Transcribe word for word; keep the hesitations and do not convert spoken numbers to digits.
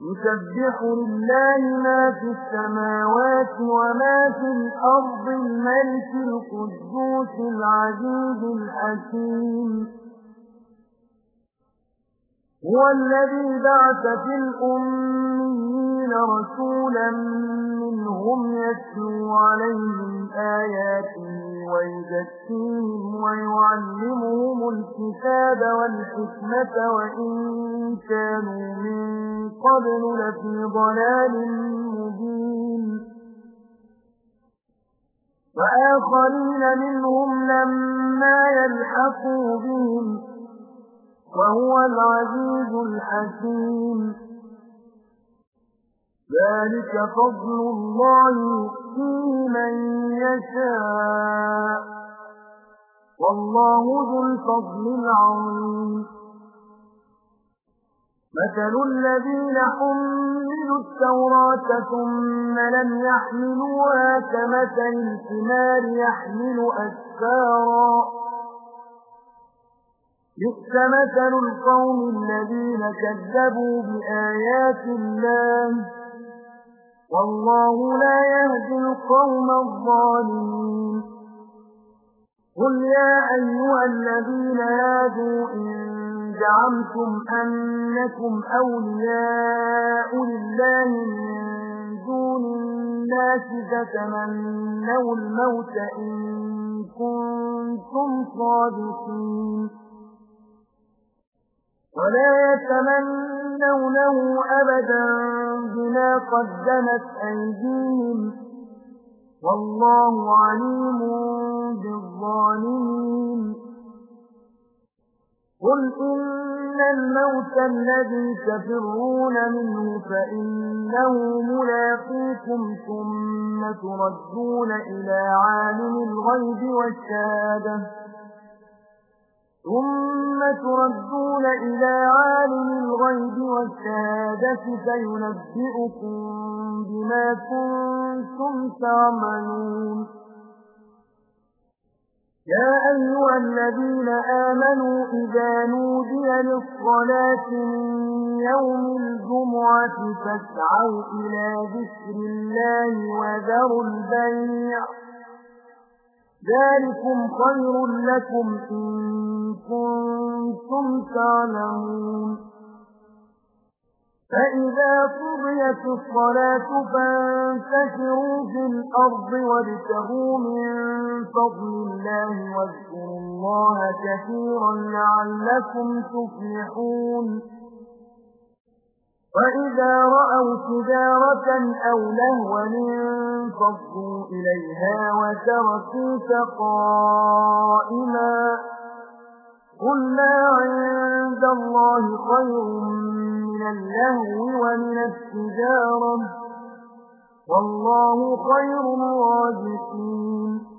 يسبح لله ما في السماوات وما في الأرض الملك القدوس العزيز الحكيم هو الذي بعث في الأميين رسولا منهم يتلو عليهم آياته ويزكيهم ويعلمهم الكتاب والحكمة وإن كانوا من قبل لفي ضلال مبين وآخرين منهم لما يلحقوا بهم وهو العزيز الحكيم ذلك فضل الله يؤتيه من يشاء والله ذو الفضل العظيم مثل الذين حملوا التوراة ثم لم يحملوها كمثل الحمار يحمل أسفارا بئس مثل القوم الذين كذبوا بآيات الله والله لا يهدي القوم الظالمين قل يا أيها الذين هادوا إن زعمتم أنكم أولياء لله من دون الناس فتمنوا الموت إن كنتم صادقين ولا يتمنونه أبدا بما قدمت أيديهم والله عليم بالظالمين قل إن الموت الذي تفرون منه فإنه ملاقيكم ثم تردون إلى عالم الغيب والشهادة ثم تردون إلى عالم الغيب والشهادة فينبئكم بما كنتم تعملون يا أيها الذين آمنوا إذا نودي للصلاة من يوم الجمعة فاسعوا إلى ذكر الله وذروا البيع ذلكم خير لكم إن كنتم تعلمون فإذا قضيت الصلاة فانتشروا في الأرض وابتغوا من فضل الله واذكروا الله كثيرا لعلكم تفلحون وإذا رأوا تجارة أو لهوا انفضوا إليها وتركوك قائما قل ما عند الله خير من اللهو ومن التجارة والله خير الرازقين